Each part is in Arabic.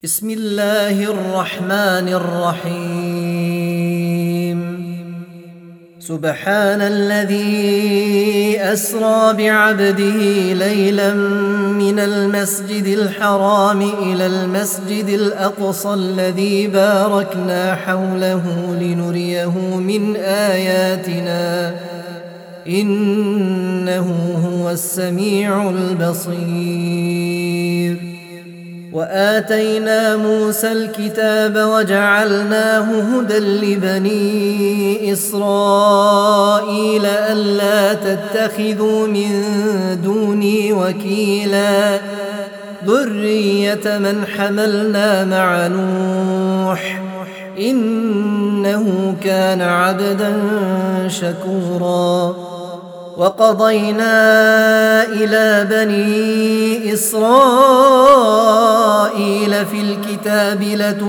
بسم الله الرحمن الرحيم. سبحان الذي أسرى بعبده ليلا من المسجد الحرام إلى المسجد الأقصى الذي باركنا حوله لنريه من آياتنا إنه هو السميع البصير. وآتينا موسى الكتاب وجعلناه هدى لبني إسرائيل ألا تتخذوا من دوني وكيلا ذرية من حملنا مع نوح إنه كان عبدا شكورا. وقضينا إلى بني إسرائيل في الكتاب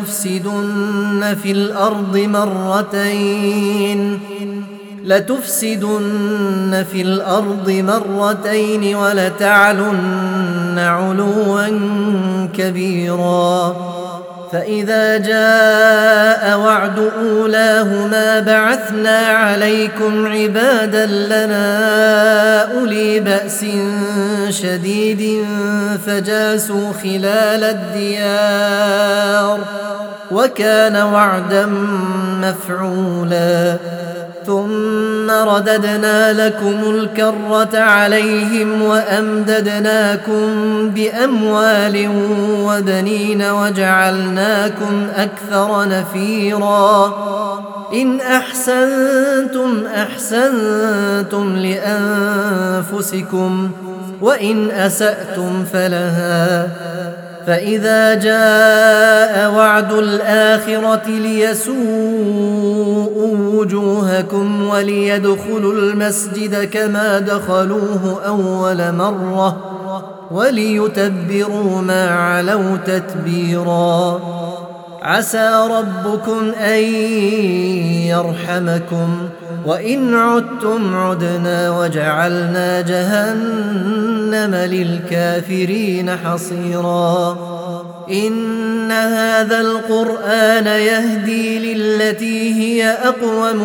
لتفسدن في الأرض مرتين ولتعلن علوا كبيرا. فإذا جاء وعد أولاهما بعثنا عليكم عبادا لنا أولي بأس شديد فجاسوا خلال الديار وكان وعدا مفعولا. ثم رددنا لكم الكرة عليهم وأمددناكم بأموال وبنين وجعلناكم أكثر نفيرا. إن أحسنتم أحسنتم لأنفسكم وإن أسأتم فلها. فإذا جاء وعد الآخرة ليسوءوا وجوهكم وليدخلوا المسجد كما دخلوه أول مرة وليتبروا ما علوا تتبيرا. عسى ربكم أن يرحمكم وإن عدتم عدنا وجعلنا جهنم للكافرين حصيرا. إن هذا القرآن يهدي للتي هي أقوم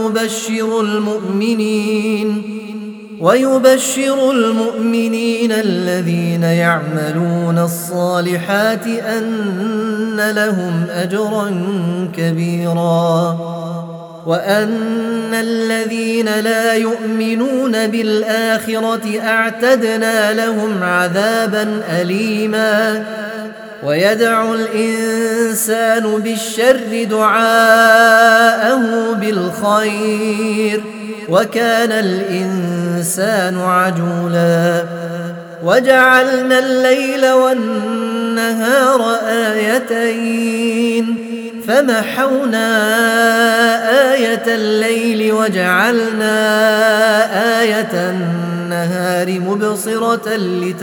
ويبشر المؤمنين الذين يعملون الصالحات أن لهم أجرا كبيرا. وأن الذين لا يؤمنون بالآخرة أعتدنا لهم عذابا أليما. ويدعو الإنسان بالشر دعاءه بالخير وكان الإنسان عجولا. وجعلنا الليل والنهار آيتين فمحونا آية الليل وجعلنا آية النهار مبصرة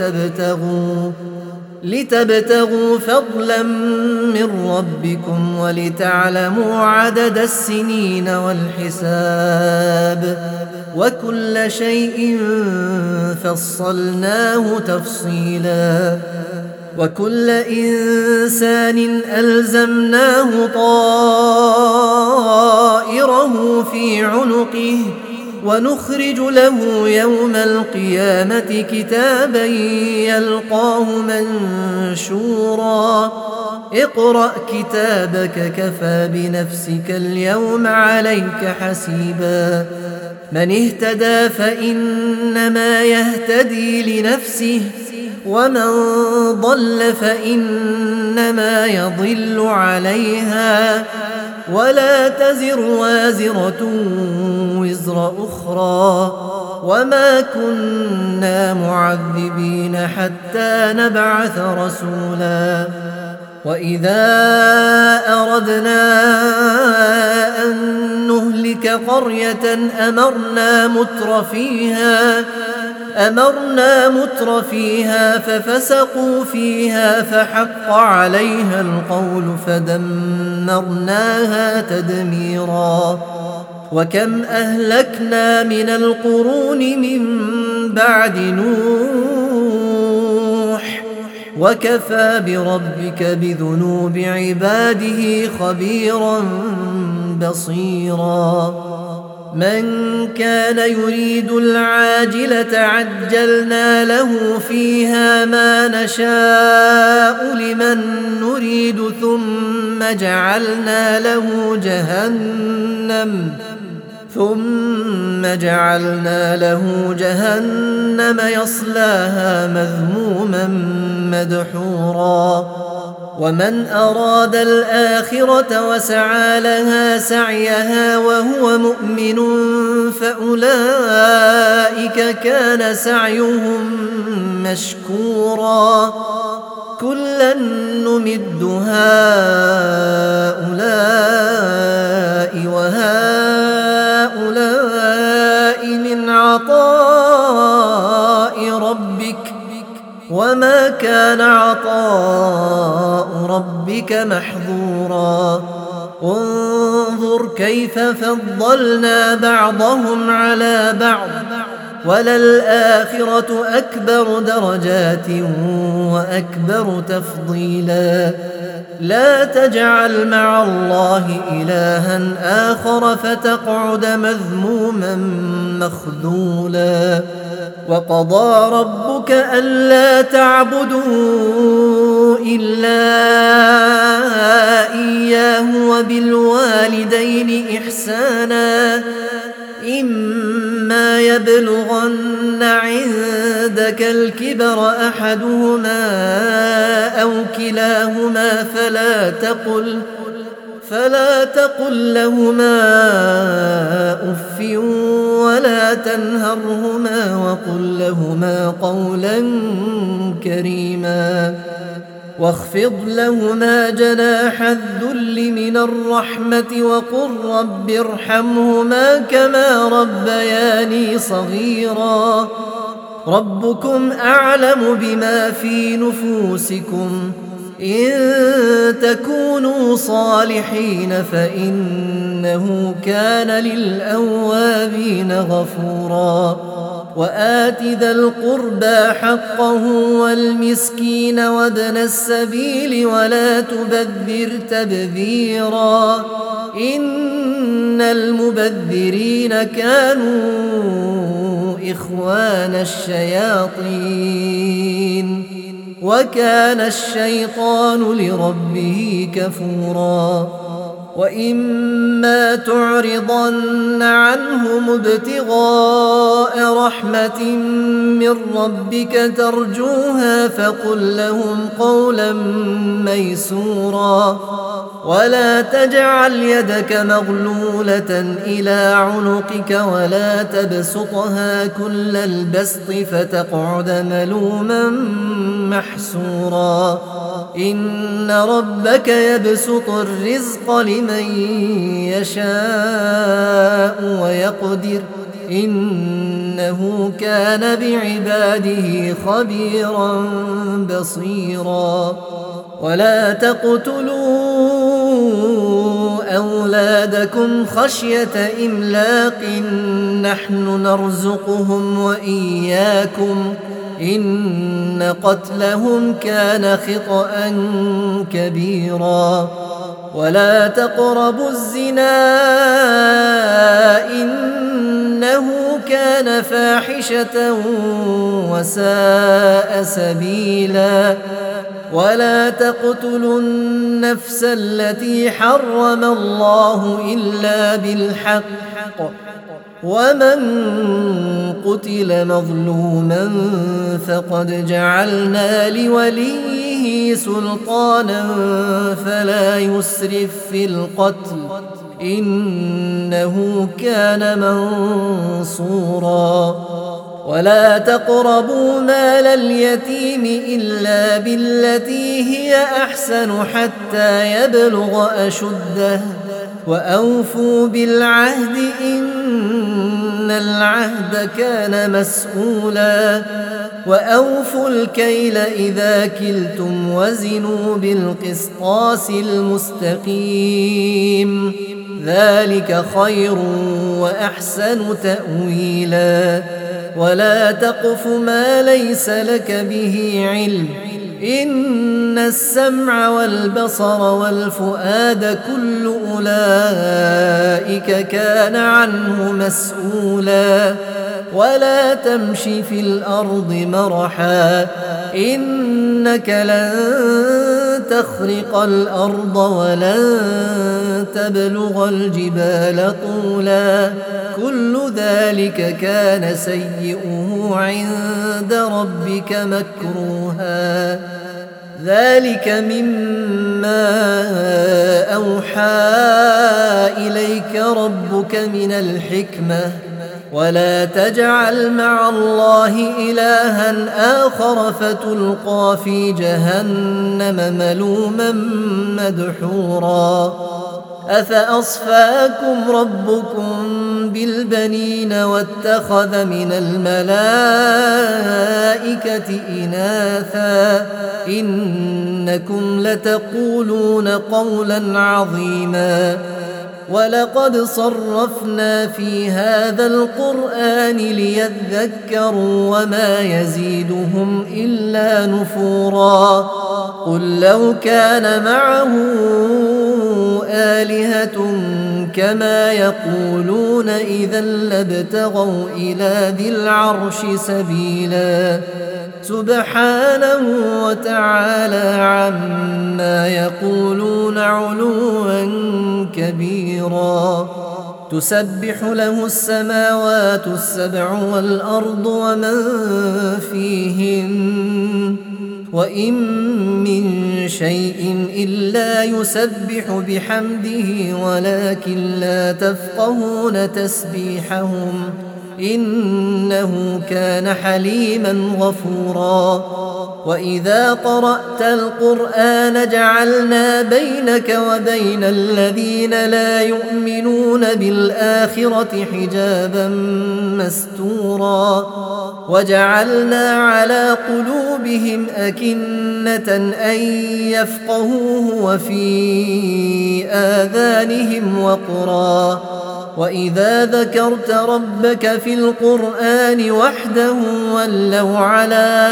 لتبتغوا فضلا من ربكم ولتعلموا عدد السنين والحساب وكل شيء فصلناه تفصيلا. وكل إنسان ألزمناه طائره في عنقه ونخرج له يوم القيامة كتابا يلقاه منشورا. اقرأ كتابك كفى بنفسك اليوم عليك حسيبا. من اهتدى فإنما يهتدي لنفسه ومن ضل فإنما يضل عليها ولا تزر وازرة وزر أخرى وما كنا معذبين حتى نبعث رسولا. وإذا أردنا أن نهلك قرية أمرنا متر فيها ففسقوا فيها فحق عليها القول فدمرناها تدميرا. وكم أهلكنا من القرون من بعد نوح وكفى بربك بذنوب عباده خبيرا بصيرا من كان يريد العاجلة عجلنا له فيها ما نشاء لمن نريد ثم جعلنا له جهنم يصلاها مذموما مدحورا ومن أراد الآخرة وسعى لها سعيها وهو مؤمن فأولئك كان سعيهم مشكورا كلا نمد هؤلاء وهؤلاء من عطاء ربك وما كان عطاء ربك محظورا انظر كيف فضلنا بعضهم على بعض وللآخرة أكبر درجات وأكبر تفضيلا لا تجعل مع الله إلها آخر فتقعد مذموما مخذولا وقضى ربك ألا تعبدوا إلا إياه وبالوالدين إحسانا إما يبلغن عندك الكبر أحدهما أو كلاهما فلا تقل لهما أف ولا تنهرهما وقل لهما قولا كريما واخفض لهما جناح الذل من الرحمة وقل رب ارحمهما كما ربياني صغيرا ربكم أعلم بما في نفوسكم إن تكونوا صالحين فإنه كان للأوابين غفورا وآت ذا القربى حقه والمسكين وابن السبيل ولا تبذر تبذيرا إن المبذرين كانوا إخوان الشياطين وكان الشيطان لربه كفورا وإما تعرضن عنهم ابتغاء رحمة من ربك ترجوها فقل لهم قولا ميسورا ولا تجعل يدك مغلولة إلى عنقك ولا تبسطها كل البسط فتقعد ملوما محسورا إن ربك يبسط الرزق لمن يشاء ويقدر إنه كان بعباده خبيرا بصيرا ولا تقتلوا أولادكم خشية إملاق نحن نرزقهم وإياكم إن قتلهم كان خطأ كبيرا ولا تقربوا الزنا إنه كان فاحشة وساء سبيلا ولا تقتلوا النفس التي حرم الله إلا بالحق ومن قتل مظلوما فقد جعلنا لوليه سلطانا فلا يسرف في القتل إنه كان منصورا ولا تقربوا مال اليتيم إلا بالتي هي أحسن حتى يبلغ أشده وأوفوا بالعهد إن العهد كان مسؤولا وأوفوا الكيل إذا كلتم وزنوا بالقسطاس المستقيم ذلك خير وأحسن تأويلا ولا تقف ما ليس لك به علم إن السمع والبصر والفؤاد كل أولئك كان عنه مسؤولا ولا تمش في الأرض مرحا إنك لن تخرق الأرض ولن تبلغ الجبال طولا كل ذلك كان سيئه عند ربك مكروها ذلك مما أوحى إليك ربك من الحكمة ولا تجعل مع الله إلها آخر فتلقى في جهنم ملوما مدحورا أفأصفاكم ربكم بالبنين واتخذ من الملائكة إناثا إنكم لتقولون قولا عظيما ولقد صرفنا في هذا القرآن ليذكروا وما يزيدهم إلا نفورا قل لو كان معه آلهة كما يقولون إذا لابتغوا إلى ذي العرش سبيلا سبحانه وتعالى عما يقولون علوا كبيرا تسبح له السماوات السبع والأرض ومن فيهن وإن من شيء إلا يسبح بحمده ولكن لا تفقهون تسبيحهم إنه كان حليما غفورا وإذا قرأت القرآن جعلنا بينك وبين الذين لا يؤمنون بالآخرة حجابا مستورا وجعلنا على قلوبهم أكنة أن يفقهوه وفي آذانهم وقرا وإذا ذكرت ربك في القرآن وحده ولوا على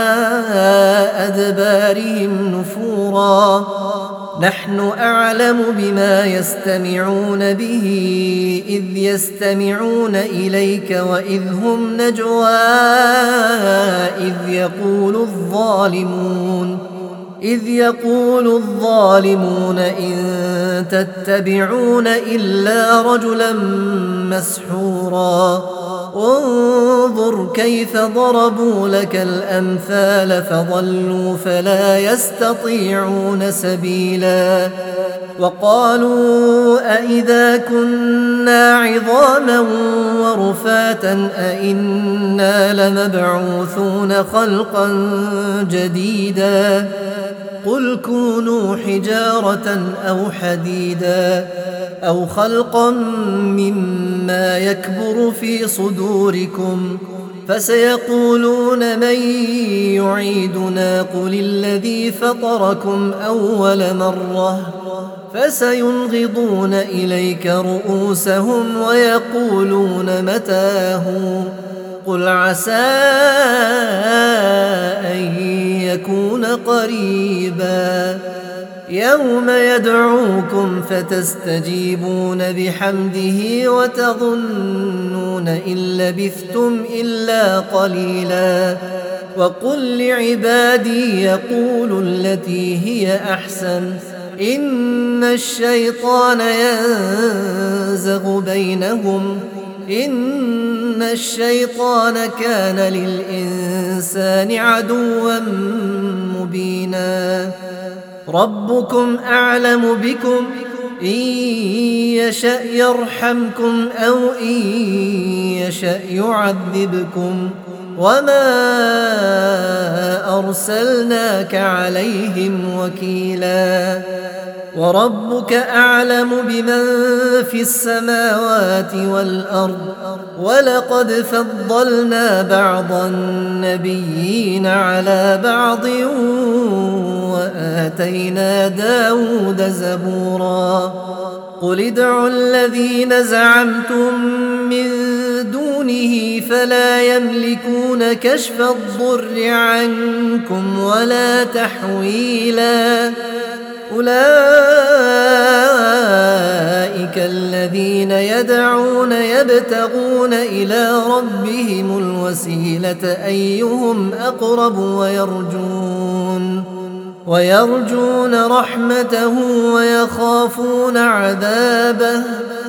أدبارهم نفورا نحن أعلم بما يستمعون به إذ يستمعون إليك وإذ هم نجوى إذ يقول الظالمون إن تتبعون إلا رجلا مسحورا انظر كيف ضربوا لك الأمثال فضلوا فلا يستطيعون سبيلا وقالوا أئذا كنا عظاما ورفاتا أئنا لمبعوثون خلقا جديدا قل كونوا حجارة أو حديدا أو خلقا مما يكبر في صدوركم فسيقولون من يعيدنا قل الذي فطركم أول مرة فسينغضون إليك رؤوسهم ويقولون متاه قل عسى أن يكون قريبا يوم يدعوكم فتستجيبون بحمده وتظنون إن لبثتم إلا قليلا وقل لعبادي يقولوا التي هي أحسن إن الشيطان ينزغ بينهم إن الشيطان كان للإنسان عدوا مبينا ربكم أعلم بكم إن يشأ يرحمكم أو إن يشأ يعذبكم وما أرسلناك عليهم وكيلا وربك أعلم بمن في السماوات والأرض ولقد فضلنا بعض النبيين على بعض وآتينا داود زبورا قل ادعوا الذين زعمتم من دون دونه فلا يملكون كشف الضر عنكم ولا تحويلا. أولئك الذين يدعون يبتغون إلى ربهم الوسيلة أيهم أقرب ويرجون رحمته ويخافون عذابه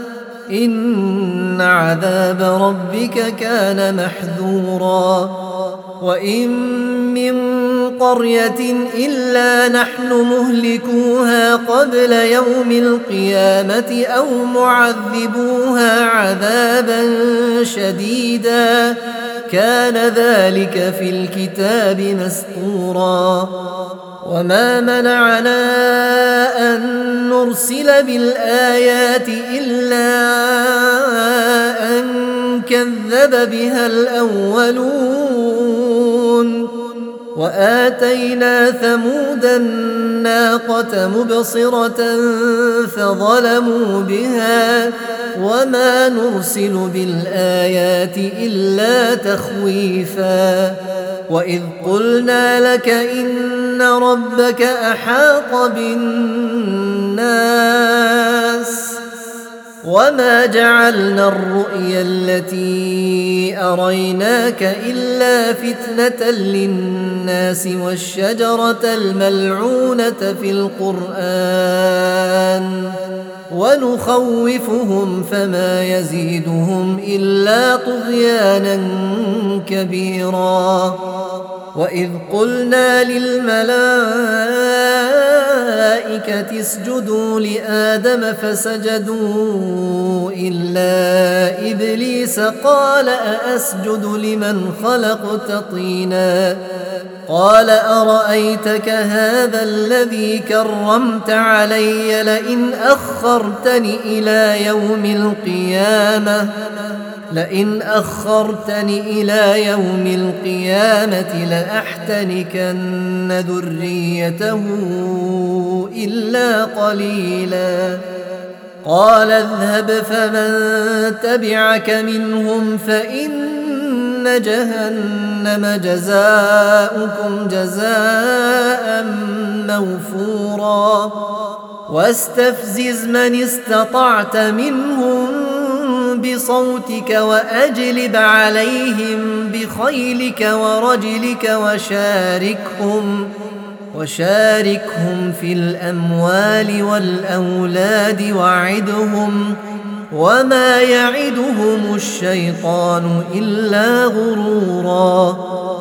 إن عذاب ربك كان محذورا. وإن من قرية إلا نحن مهلكوها قبل يوم القيامة أو معذبوها عذابا شديدا كان ذلك في الكتاب مسطورا. وما منعنا أن نرسل بالآيات إلا أن كذب بها الأولون. وآتينا ثمود الناقة مبصرة فظلموا بها وما نرسل بالآيات إلا تخويفا. وإذ قلنا لك إن ربك أحاط بالناس وما جعلنا الرؤيا التي أريناك إلا فتنة للناس والشجرة الملعونة في القرآن ونخوفهم فما يزيدهم إلا طغيانا كبيرا. وإذ قلنا للملائكة اسجدوا لآدم فسجدوا إلا إبليس قال أأسجد لمن خلقت طينا قال أرأيتك هذا الذي كرمت علي لئن أخرتني إلى يوم القيامة لأحتنكن ذريته إلا قليلا. قال اذهب فمن تبعك منهم فإن جهنم جزاؤكم جزاء موفورا. واستفزز من استطعت منهم بصوتك وأجلب عليهم بخيلك ورجلك وشاركهم في الأموال والأولاد وعدهم وما يعدهم الشيطان إلا غرورا.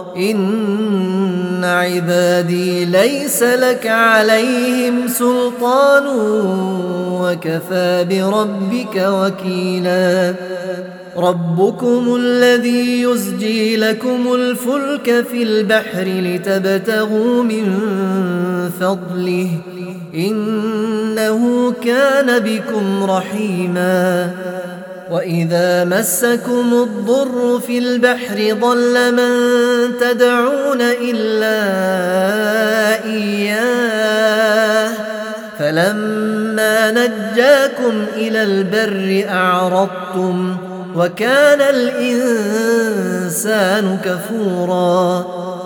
إن عبادي ليس لك عليهم سلطان وكفى بربك وكيلا. ربكم الذي يزجي لكم الفلك في البحر لتبتغوا من فضله إنه كان بكم رحيما. وإذا مسكم الضر في البحر ضل من تدعون إلا إياه فلما نجاكم إلى البر أعرضتم وكان الإنسان كفورا.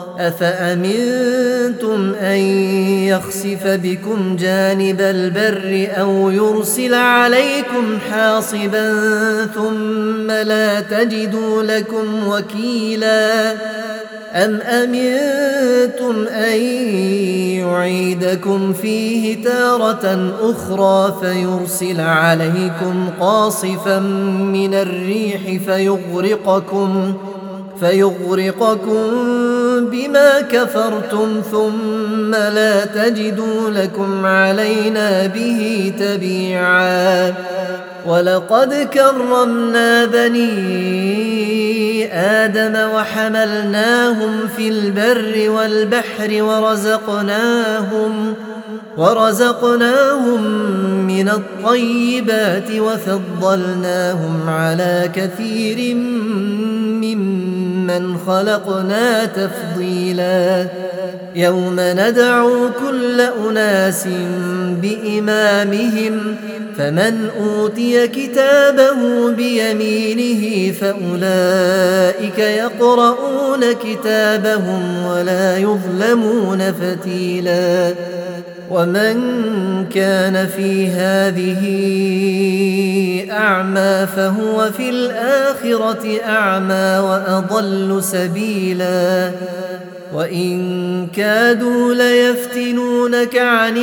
أفأمنتم أن يخسف بكم جانب البر أو يرسل عليكم حاصبا ثم لا تجدوا لكم وكيلا. أم أمنتم أن يعيدكم فيه تارة أخرى فيرسل عليكم قاصفا من الريح فيغرقكم بما كفرتم ثم لا تجدوا لكم علينا به تبيعا. ولقد كرمنا بني آدم وحملناهم في البر والبحر ورزقناهم من الطيبات وفضلناهم على كثير ممن خلقنا تفضيلا. يوم ندعو كل أناس بإمامهم فمن أوتي كتابه بيمينه فأولئك يقرؤون كتابهم ولا يظلمون فتيلا ومن كان في هذه أعمى فهو في الآخرة أعمى وأضل سبيلا وإن كادوا ليفتنونك عن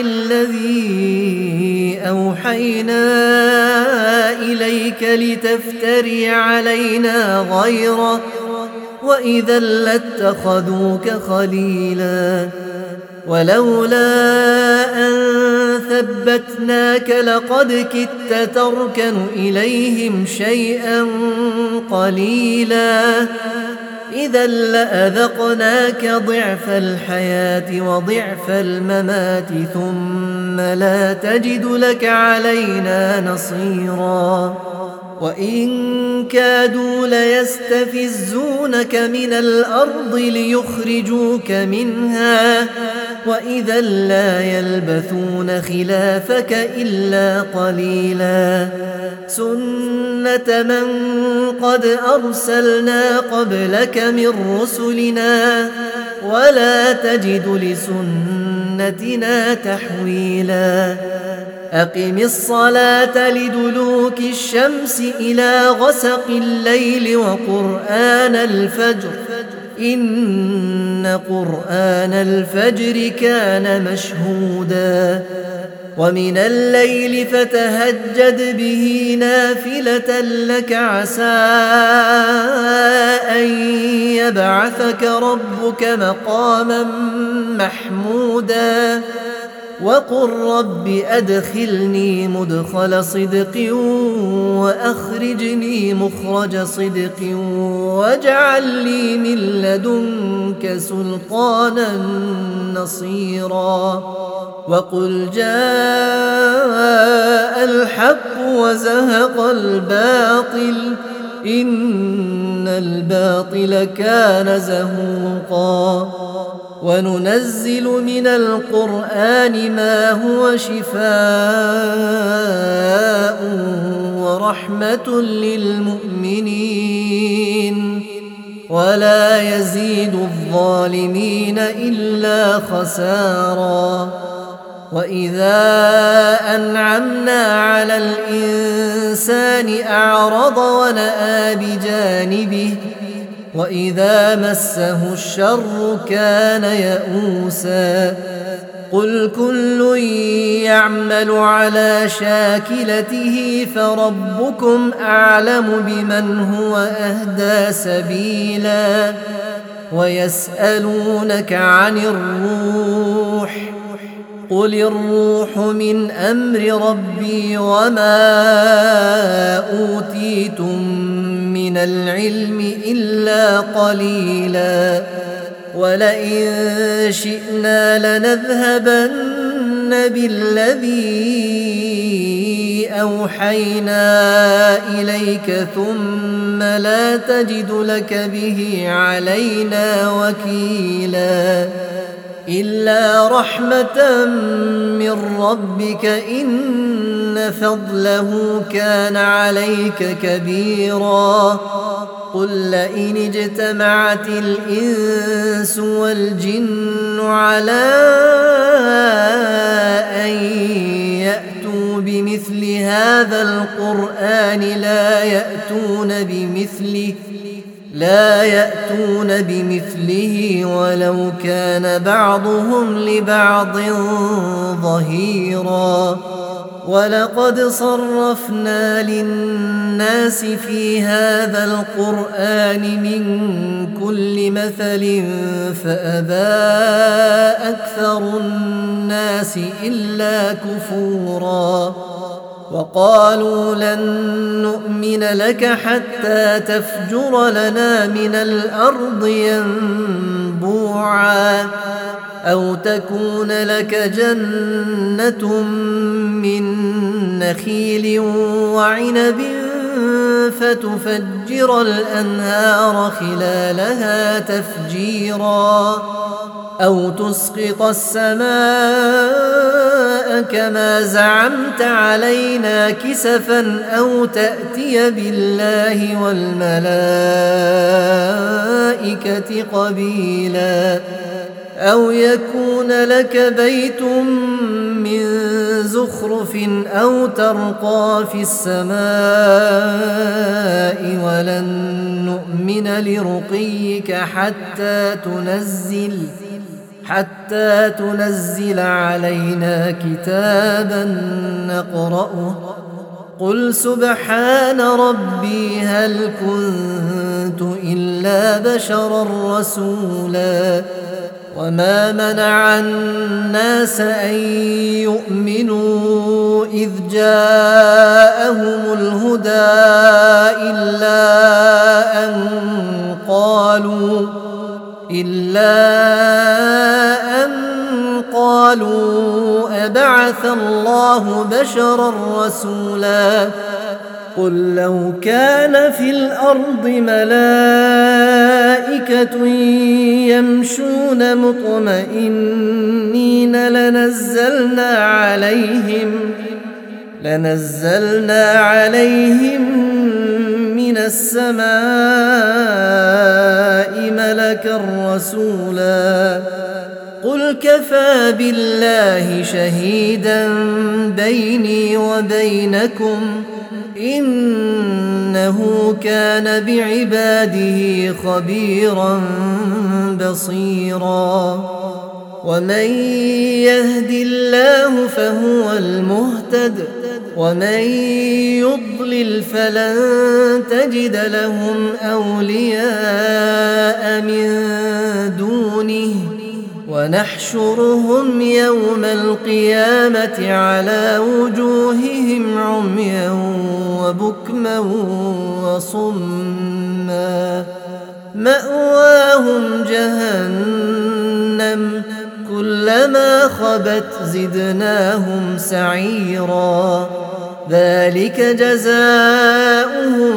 الذي أوحينا إليك لتفتري علينا غيره وإذا لاتخذوك خليلا ولولا أن ثبتناك لقد كدت تركن إليهم شيئا قليلا إذا لأذقناك ضعف الحياة وضعف الممات ثم لا تجد لك علينا نصيرا وإن كادوا ليستفزونك من الأرض ليخرجوك منها وإذا لا يلبثون خلافك إلا قليلا سنة من قد أرسلنا قبلك من رسلنا ولا تجد لسنتنا تحويلا أقم الصلاة لدلوك الشمس إلى غسق الليل وقرآن الفجر إن قرآن الفجر كان مشهودا ومن الليل فتهجد به نافلة لك عسى أن يبعثك ربك مقاما محمودا وقل رب أدخلني مدخل صدق وأخرجني مخرج صدق واجعل لي من لدنك سلطانا نصيرا وقل جاء الحق وزهق الباطل إن الباطل كان زهوقا وننزل من القرآن ما هو شفاء ورحمة للمؤمنين ولا يزيد الظالمين إلا خسارا وإذا أنعمنا على الإنسان أعرض ونأى بجانبه وإذا مسه الشر كان يئوسا قل كل يعمل على شاكلته فربكم أعلم بمن هو أهدى سبيلا ويسألونك عن الروح قل الروح من أمر ربي وما أوتيتم من العلم إلا قليلا ولئن شئنا لنذهبن بالذي أوحينا إليك ثم لا تجد لك به علينا وكيلا إلا رحمة من ربك إن فضله كان عليك كبيرا قل لئن اجتمعت الإنس والجن على أن يأتوا بمثل هذا القرآن لا يأتون بمثله ولو كان بعضهم لبعض ظهيرا ولقد صرفنا للناس في هذا القرآن من كل مثل فأبى أكثر الناس إلا كفورا وقالوا لن نؤمن لك حتى تفجر لنا من الأرض ينبوعا أو تكون لك جنة من نخيل وعنب فتفجر الأنهار خلالها تفجيرا أو تسقط السماء كما زعمت علينا كسفا أو تأتي بالله والملائكة قبيلا أو يكون لك بيت من زخرف أو ترقى في السماء ولن نؤمن لرقيك حتى تنزل علينا كتابا نقرأه قل سبحان ربي هل كنت إلا بشرا رسولا وما منع الناس أن يؤمنوا إذ جاءهم الهدى إلا أن قالوا أبعث الله بشرا رسولا قل لو كان في الأرض ملائكة يمشون مطمئنين لنزلنا عليهم من السماء ملكا رسولا قل كفى بالله شهيدا بيني وبينكم إنه كان بعباده خبيرا بصيرا ومن يهد الله فهو المهتد ومن يضلل فلن تجد لهم أولياء من دونه ونحشرهم يوم القيامة على وجوههم عميا وبكما وصما مأواهم جهنم كلما خبت زدناهم سعيرا ذلك جزاؤهم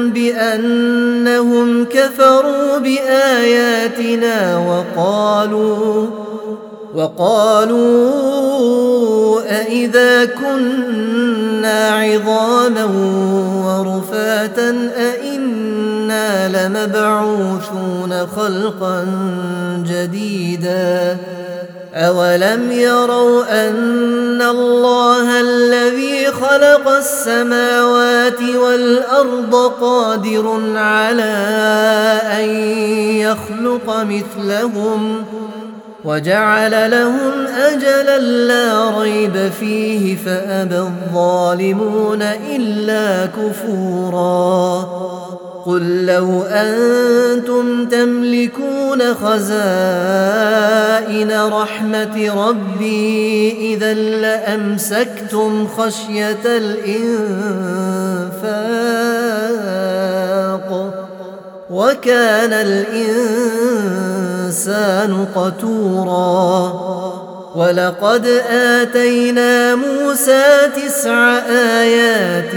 بأنهم كفروا بآياتنا وقالوا أإذا كنا عظاما ورفاتا أإنا لمبعوثون خلقا جديدا أولم يروا أن الله الذي خلق السماوات والأرض قادر على أن يخلق مثلهم وجعل لهم أجلا لا ريب فيه فأبى الظالمون إلا كفورا قل لو أنتم تملكون خزائن رحمة ربي إذا لأمسكتم خشية الإنفاق وكان الإنسان قتورا ولقد آتينا موسى 9 آيات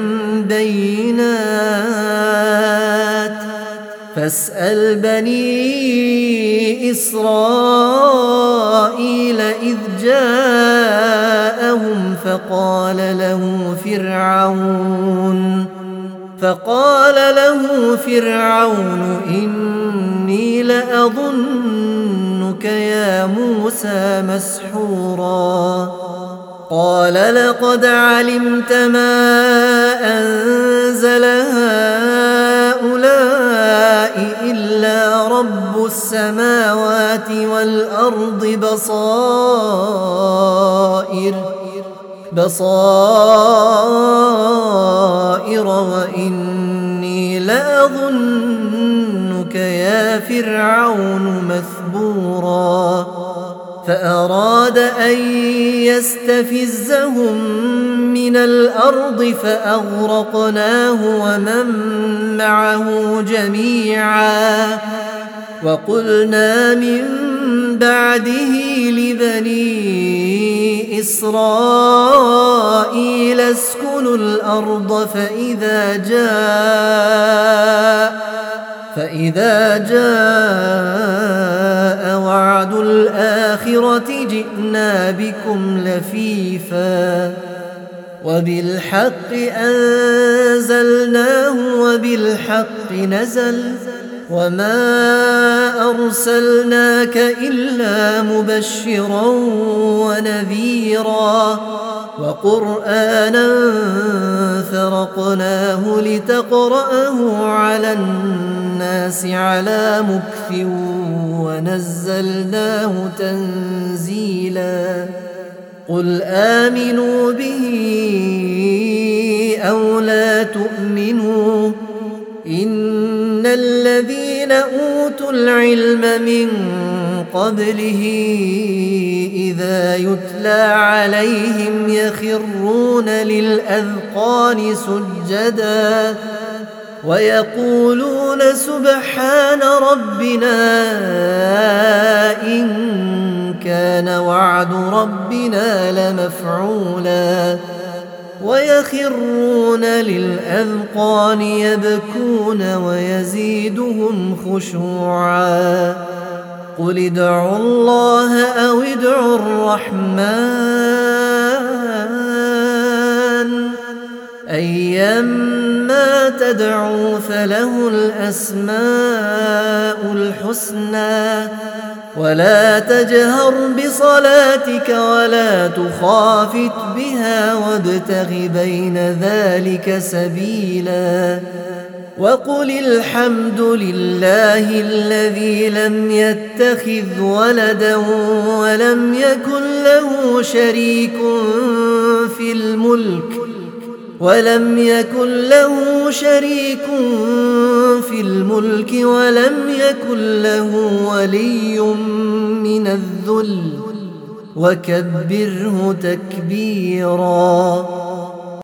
بينات فاسأل بني إسرائيل إذ جاءهم فقال له فرعون إني لأظنك يا موسى مسحورا قال لقد علمت ما أنزل هؤلاء إلا رب السماوات والأرض بصائر وإني لأظنك يا فرعون مثبورا فأراد أن يستفزهم من الأرض فأغرقناه ومن معه جميعا وقلنا من بعده لبني إسرائيل اسكنوا الأرض فإذا جاء وعد الآخرة جئنا بكم لفيفا وبالحق أنزلناه وبالحق نزل وما أرسلناك إلا مبشرا ونذيرا وقرآنا فرقناه لتقرأه على الناس على مكث ونزلناه تنزيلا قل آمنوا به أو لا تؤمنوا إن الذين أوتوا العلم من قبله إذا يتلى عليهم يخرون للأذقان سجدا ويقولون سبحان ربنا إن كان وعد ربنا لمفعولا ويخرون للأذقان يبكون ويزيدهم خشوعا قل ادعوا الله أو ادعوا الرحمن أيما تدعوا فله الأسماء الحسنى ولا تجهر بصلاتك ولا تخافت بها وابتغ بين ذلك سبيلا وقل الحمد لله الذي لم يتخذ ولدا ولم يكن له شريك في الملك ولم يكن له ولي من الذل وكبره تكبيرا